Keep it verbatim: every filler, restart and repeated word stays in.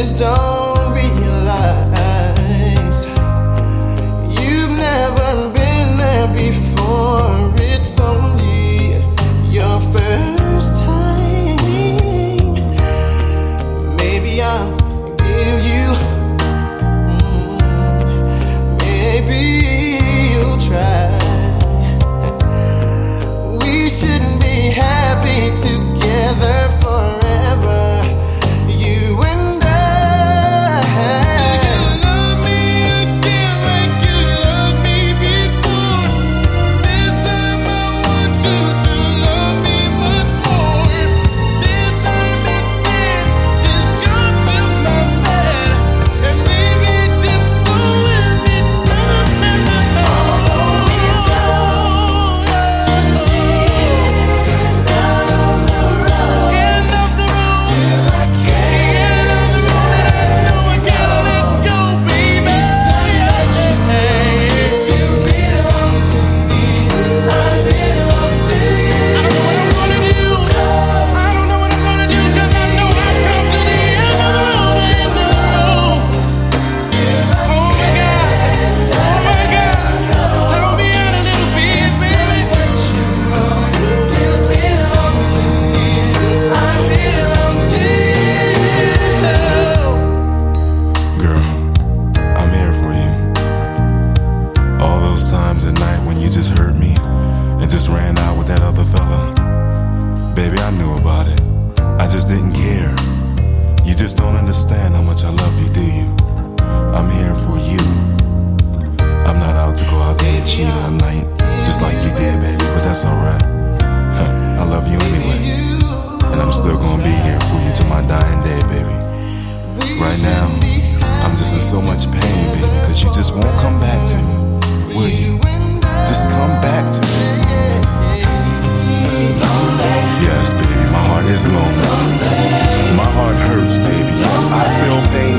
just don't realize you've never been there before. It's only your first time. Maybe I'll forgive you. Mm, maybe you'll try. We shouldn't be happy together forever. You and I. You love me again like you loved me before. This time I want you to love me much more. This time instead, just come to my bed and baby, just don't let me down. Although we've gone to the end down the road, end of the road, still I can't get on the road. I know I gotta let go, baby. It's such a pain. You belong to me, I belong to you. I don't know what I'm gonna do. I don't know what I'm gonna do, 'cause I know I've come to the end of the road, end of the road. Still I oh my God, oh my God, help me out a little bit, baby. What you want, you belong to me, I belong to you. Girl, I'm here for you. All those times at night when you just hurt me and just ran out with that other fella. Baby, I knew about it. I just didn't care. You just don't understand how much I love you, do you? I'm here for you. I'm not out to go out there and cheat all night, just like you did, baby, but that's alright. I love you anyway. And I'm still gonna be here for you till my dying day, baby. Right now, I'm just in so much pain, baby, because you just won't come back to me. Will you? Just come back to me. Yes, baby, my heart is lonely. My heart hurts, baby. Yes, I feel pain.